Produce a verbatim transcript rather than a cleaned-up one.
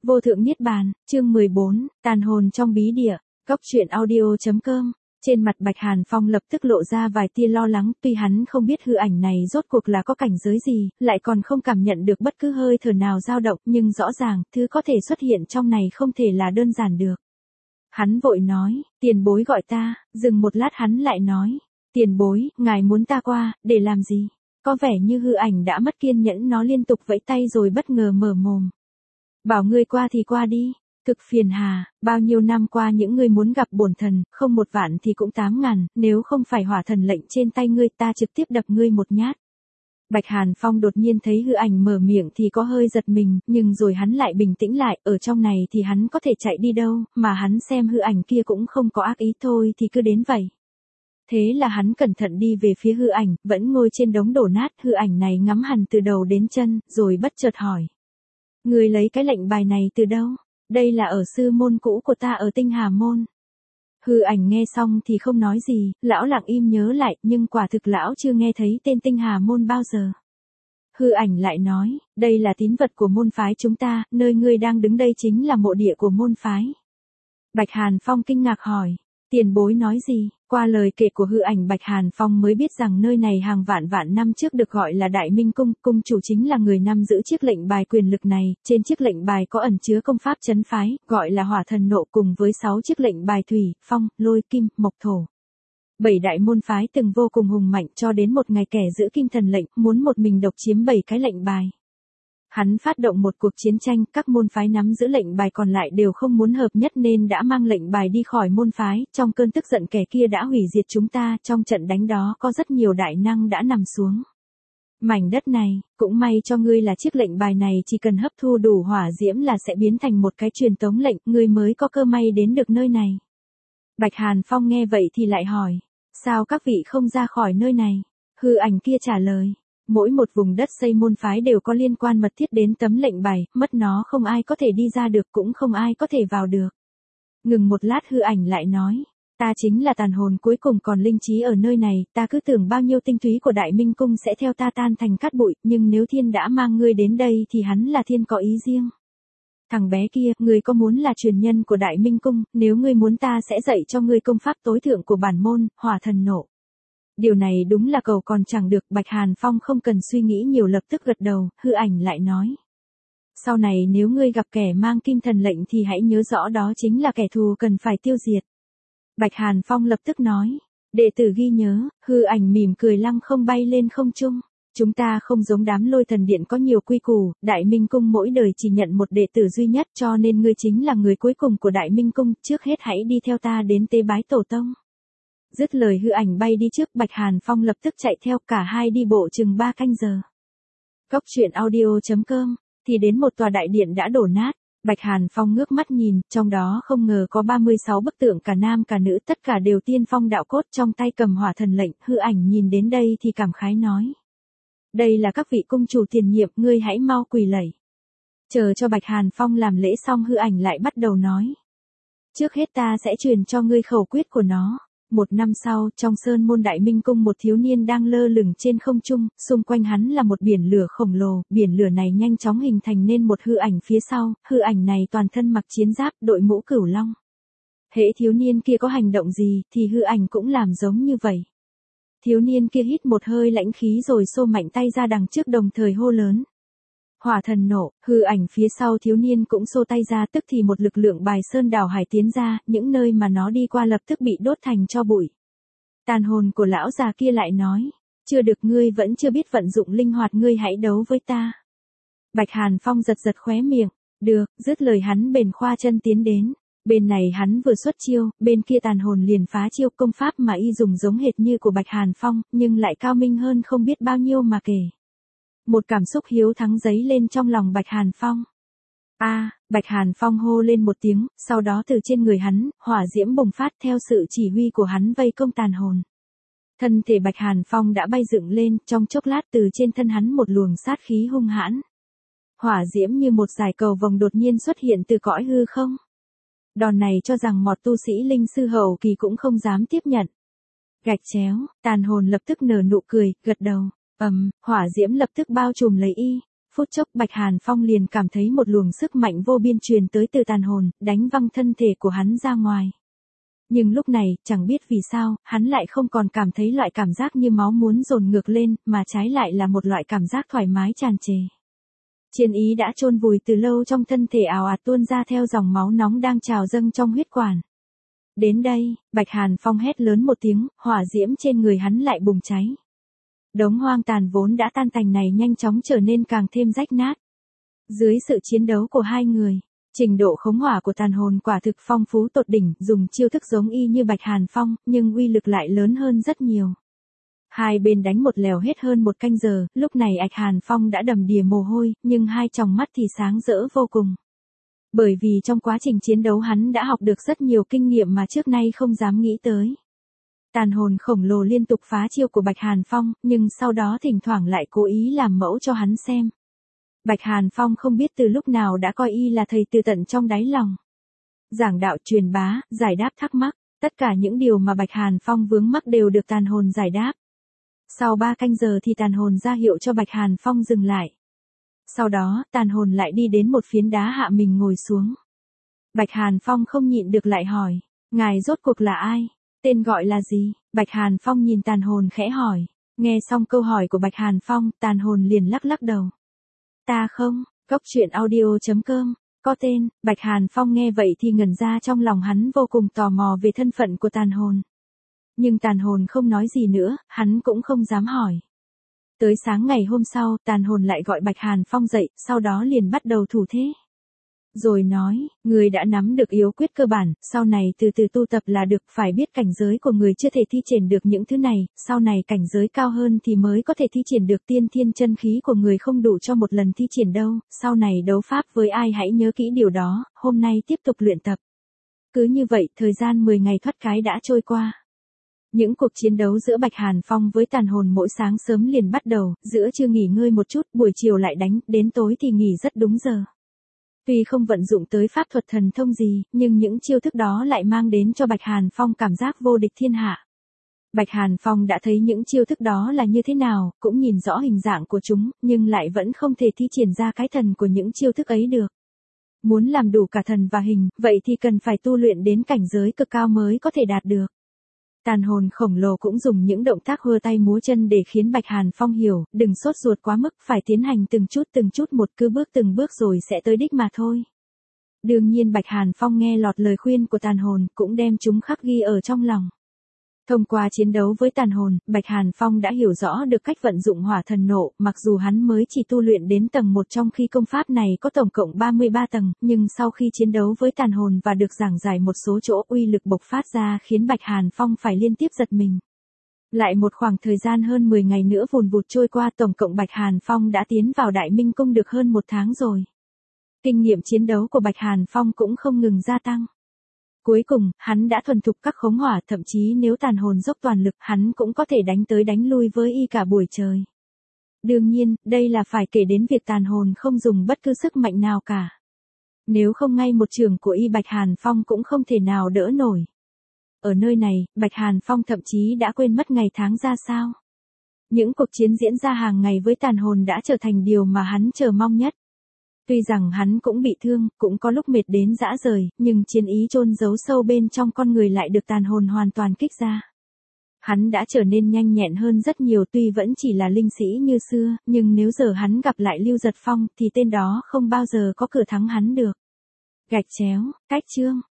Vô thượng niết bàn, chương mười bốn, tàn hồn trong bí địa, góc truyện audio.com. Trên mặt Bạch Hàn Phong lập tức lộ ra vài tia lo lắng, tuy hắn không biết hư ảnh này rốt cuộc là có cảnh giới gì, lại còn không cảm nhận được bất cứ hơi thở nào dao động, nhưng rõ ràng, thứ có thể xuất hiện trong này không thể là đơn giản được. Hắn vội nói, tiền bối gọi ta, dừng một lát hắn lại nói, tiền bối, ngài muốn ta qua, để làm gì? Có vẻ như hư ảnh đã mất kiên nhẫn, nó liên tục vẫy tay rồi bất ngờ mở mồm. Bảo ngươi qua thì qua đi, cực phiền hà, bao nhiêu năm qua những người muốn gặp bổn thần, không một vạn thì cũng tám ngàn, nếu không phải hỏa thần lệnh trên tay ngươi ta trực tiếp đập ngươi một nhát. Bạch Hàn Phong đột nhiên thấy hư ảnh mở miệng thì có hơi giật mình, nhưng rồi hắn lại bình tĩnh lại, ở trong này thì hắn có thể chạy đi đâu, mà hắn xem hư ảnh kia cũng không có ác ý thôi thì cứ đến vậy. Thế là hắn cẩn thận đi về phía hư ảnh, vẫn ngồi trên đống đổ nát, hư ảnh này ngắm hẳn từ đầu đến chân, rồi bất chợt hỏi. Người lấy cái lệnh bài này từ đâu? Đây là ở sư môn cũ của ta ở Tinh Hà Môn. Hư ảnh nghe xong thì không nói gì, lão lặng im nhớ lại, nhưng quả thực lão chưa nghe thấy tên Tinh Hà Môn bao giờ. Hư ảnh lại nói, đây là tín vật của môn phái chúng ta, nơi ngươi đang đứng đây chính là mộ địa của môn phái. Bạch Hàn Phong kinh ngạc hỏi, tiền bối nói gì? Qua lời kể của hư ảnh Bạch Hàn Phong mới biết rằng nơi này hàng vạn vạn năm trước được gọi là Đại Minh Cung, cung chủ chính là người nắm giữ chiếc lệnh bài quyền lực này, trên chiếc lệnh bài có ẩn chứa công pháp trấn phái, gọi là hỏa thần nộ cùng với sáu chiếc lệnh bài thủy, phong, lôi, kim, mộc thổ. Bảy đại môn phái từng vô cùng hùng mạnh cho đến một ngày kẻ giữ kim thần lệnh, muốn một mình độc chiếm bảy cái lệnh bài. Hắn phát động một cuộc chiến tranh, các môn phái nắm giữ lệnh bài còn lại đều không muốn hợp nhất nên đã mang lệnh bài đi khỏi môn phái, trong cơn tức giận kẻ kia đã hủy diệt chúng ta, trong trận đánh đó có rất nhiều đại năng đã nằm xuống. Mảnh đất này, cũng may cho ngươi là chiếc lệnh bài này chỉ cần hấp thu đủ hỏa diễm là sẽ biến thành một cái truyền tống lệnh, ngươi mới có cơ may đến được nơi này. Bạch Hàn Phong nghe vậy thì lại hỏi, sao các vị không ra khỏi nơi này? Hư ảnh kia trả lời. Mỗi một vùng đất xây môn phái đều có liên quan mật thiết đến tấm lệnh bài, mất nó không ai có thể đi ra được cũng không ai có thể vào được. Ngừng một lát hư ảnh lại nói, ta chính là tàn hồn cuối cùng còn linh trí ở nơi này, ta cứ tưởng bao nhiêu tinh túy của Đại Minh Cung sẽ theo ta tan thành cát bụi, nhưng nếu thiên đã mang ngươi đến đây thì hắn là thiên có ý riêng. Thằng bé kia, ngươi có muốn là truyền nhân của Đại Minh Cung, nếu ngươi muốn ta sẽ dạy cho ngươi công pháp tối thượng của bản môn, hỏa thần nộ. Điều này đúng là cầu còn chẳng được, Bạch Hàn Phong không cần suy nghĩ nhiều lập tức gật đầu, hư ảnh lại nói. Sau này nếu ngươi gặp kẻ mang kim thần lệnh thì hãy nhớ rõ đó chính là kẻ thù cần phải tiêu diệt. Bạch Hàn Phong lập tức nói, đệ tử ghi nhớ, hư ảnh mỉm cười lăng không bay lên không trung. Chúng ta không giống đám lôi thần điện có nhiều quy củ, Đại Minh Cung mỗi đời chỉ nhận một đệ tử duy nhất cho nên ngươi chính là người cuối cùng của Đại Minh Cung, trước hết hãy đi theo ta đến tế bái tổ tông. Dứt lời hư ảnh bay đi trước, Bạch Hàn Phong lập tức chạy theo, cả hai đi bộ chừng ba canh giờ. Góc truyện audio.com, thì đến một tòa đại điện đã đổ nát, Bạch Hàn Phong ngước mắt nhìn, trong đó không ngờ có ba mươi sáu bức tượng cả nam cả nữ, tất cả đều tiên phong đạo cốt, trong tay cầm hỏa thần lệnh, hư ảnh nhìn đến đây thì cảm khái nói. Đây là các vị cung chủ tiền nhiệm, ngươi hãy mau quỳ lạy. Chờ cho Bạch Hàn Phong làm lễ xong hư ảnh lại bắt đầu nói. Trước hết ta sẽ truyền cho ngươi khẩu quyết của nó. Một năm sau, trong sơn môn Đại Minh Cung một thiếu niên đang lơ lửng trên không trung, xung quanh hắn là một biển lửa khổng lồ, biển lửa này nhanh chóng hình thành nên một hư ảnh phía sau, hư ảnh này toàn thân mặc chiến giáp, đội mũ cửu long. Hễ thiếu niên kia có hành động gì, thì hư ảnh cũng làm giống như vậy. Thiếu niên kia hít một hơi lãnh khí rồi xô mạnh tay ra đằng trước đồng thời hô lớn. Hỏa thần nộ, hư ảnh phía sau thiếu niên cũng xô tay ra, tức thì một lực lượng bài sơn đảo hải tiến ra, những nơi mà nó đi qua lập tức bị đốt thành tro bụi. Tàn hồn của lão già kia lại nói, chưa được, ngươi vẫn chưa biết vận dụng linh hoạt, ngươi hãy đấu với ta. Bạch Hàn Phong giật giật khóe miệng, được, dứt lời hắn bền khoa chân tiến đến. Bên này hắn vừa xuất chiêu, bên kia tàn hồn liền phá chiêu, công pháp mà y dùng giống hệt như của Bạch Hàn Phong, nhưng lại cao minh hơn không biết bao nhiêu mà kể. Một cảm xúc hiếu thắng dấy lên trong lòng Bạch Hàn Phong. A, à, Bạch Hàn Phong hô lên một tiếng, sau đó từ trên người hắn, hỏa diễm bùng phát theo sự chỉ huy của hắn vây công tàn hồn. Thân thể Bạch Hàn Phong đã bay dựng lên, trong chốc lát từ trên thân hắn một luồng sát khí hung hãn. Hỏa diễm như một dải cầu vồng đột nhiên xuất hiện từ cõi hư không. Đòn này cho rằng mọt tu sĩ linh sư hậu kỳ cũng không dám tiếp nhận. Gạch chéo, tàn hồn lập tức nở nụ cười, gật đầu. Ầm, um, hỏa diễm lập tức bao trùm lấy y, Phút chốc Bạch Hàn Phong liền cảm thấy một luồng sức mạnh vô biên truyền tới từ tàn hồn, đánh văng thân thể của hắn ra ngoài. Nhưng lúc này, chẳng biết vì sao, hắn lại không còn cảm thấy loại cảm giác như máu muốn dồn ngược lên, mà trái lại là một loại cảm giác thoải mái tràn trề. Chiến ý đã chôn vùi từ lâu trong thân thể ào ạt tuôn ra theo dòng máu nóng đang trào dâng trong huyết quản. Đến đây, Bạch Hàn Phong hét lớn một tiếng, hỏa diễm trên người hắn lại bùng cháy. Đống hoang tàn vốn đã tan tành này nhanh chóng trở nên càng thêm rách nát. Dưới sự chiến đấu của hai người, trình độ khống hỏa của tàn hồn quả thực phong phú tột đỉnh, dùng chiêu thức giống y như Bạch Hàn Phong, nhưng uy lực lại lớn hơn rất nhiều. Hai bên đánh một lèo hết hơn một canh giờ, lúc này Bạch Hàn Phong đã đầm đìa mồ hôi, nhưng hai tròng mắt thì sáng rỡ vô cùng. Bởi vì trong quá trình chiến đấu hắn đã học được rất nhiều kinh nghiệm mà trước nay không dám nghĩ tới. Tàn hồn khổng lồ liên tục phá chiêu của Bạch Hàn Phong, nhưng sau đó thỉnh thoảng lại cố ý làm mẫu cho hắn xem. Bạch Hàn Phong không biết từ lúc nào đã coi y là thầy từ tận trong đáy lòng. Giảng đạo truyền bá, giải đáp thắc mắc, tất cả những điều mà Bạch Hàn Phong vướng mắc đều được tàn hồn giải đáp. Sau ba canh giờ thì tàn hồn ra hiệu cho Bạch Hàn Phong dừng lại. Sau đó, tàn hồn lại đi đến một phiến đá hạ mình ngồi xuống. Bạch Hàn Phong không nhịn được lại hỏi, ngài rốt cuộc là ai? Tên gọi là gì? Bạch Hàn Phong nhìn tàn hồn khẽ hỏi. Nghe xong câu hỏi của Bạch Hàn Phong, tàn hồn liền lắc lắc đầu. Ta không, Cốc Truyện Audio chấm com, có tên. Bạch Hàn Phong nghe vậy thì ngẩn ra, trong lòng hắn vô cùng tò mò về thân phận của tàn hồn. Nhưng tàn hồn không nói gì nữa, hắn cũng không dám hỏi. Tới sáng ngày hôm sau, tàn hồn lại gọi Bạch Hàn Phong dậy, sau đó liền bắt đầu thủ thế. Rồi nói, người đã nắm được yếu quyết cơ bản, sau này từ từ tu tập là được, phải biết cảnh giới của người chưa thể thi triển được những thứ này, sau này cảnh giới cao hơn thì mới có thể thi triển được. Tiên thiên chân khí của người không đủ cho một lần thi triển đâu, sau này đấu pháp với ai hãy nhớ kỹ điều đó, hôm nay tiếp tục luyện tập. Cứ như vậy, thời gian mười ngày thoát cái đã trôi qua. Những cuộc chiến đấu giữa Bạch Hàn Phong với tàn hồn mỗi sáng sớm liền bắt đầu, giữa trưa nghỉ ngơi một chút, buổi chiều lại đánh, đến tối thì nghỉ rất đúng giờ. Tuy không vận dụng tới pháp thuật thần thông gì, nhưng những chiêu thức đó lại mang đến cho Bạch Hàn Phong cảm giác vô địch thiên hạ. Bạch Hàn Phong đã thấy những chiêu thức đó là như thế nào, cũng nhìn rõ hình dạng của chúng, nhưng lại vẫn không thể thi triển ra cái thần của những chiêu thức ấy được. Muốn làm đủ cả thần và hình, vậy thì cần phải tu luyện đến cảnh giới cực cao mới có thể đạt được. Tàn hồn khổng lồ cũng dùng những động tác hơ tay múa chân để khiến Bạch Hàn Phong hiểu, đừng sốt ruột quá mức, phải tiến hành từng chút từng chút một, cứ bước từng bước rồi sẽ tới đích mà thôi. Đương nhiên Bạch Hàn Phong nghe lọt lời khuyên của tàn hồn, cũng đem chúng khắc ghi ở trong lòng. Thông qua chiến đấu với tàn hồn, Bạch Hàn Phong đã hiểu rõ được cách vận dụng hỏa thần nộ, mặc dù hắn mới chỉ tu luyện đến tầng một trong khi công pháp này có tổng cộng ba mươi ba tầng, nhưng sau khi chiến đấu với tàn hồn và được giảng giải một số chỗ, uy lực bộc phát ra khiến Bạch Hàn Phong phải liên tiếp giật mình. Lại một khoảng thời gian hơn mười ngày nữa vùn vụt trôi qua, tổng cộng Bạch Hàn Phong đã tiến vào Đại Minh Cung được hơn một tháng rồi. Kinh nghiệm chiến đấu của Bạch Hàn Phong cũng không ngừng gia tăng. Cuối cùng, hắn đã thuần thục các khống hỏa, thậm chí nếu tàn hồn dốc toàn lực, hắn cũng có thể đánh tới đánh lui với y cả buổi trời. Đương nhiên, đây là phải kể đến việc tàn hồn không dùng bất cứ sức mạnh nào cả. Nếu không ngay một trường của y, Bạch Hàn Phong cũng không thể nào đỡ nổi. Ở nơi này, Bạch Hàn Phong thậm chí đã quên mất ngày tháng ra sao. Những cuộc chiến diễn ra hàng ngày với tàn hồn đã trở thành điều mà hắn chờ mong nhất. Tuy rằng hắn cũng bị thương, cũng có lúc mệt đến rã rời, nhưng chiến ý chôn giấu sâu bên trong con người lại được tàn hồn hoàn toàn kích ra. Hắn đã trở nên nhanh nhẹn hơn rất nhiều, tuy vẫn chỉ là linh sĩ như xưa, nhưng nếu giờ hắn gặp lại Lưu Giật Phong thì tên đó không bao giờ có cửa thắng hắn được. Gạch chéo, cách chương.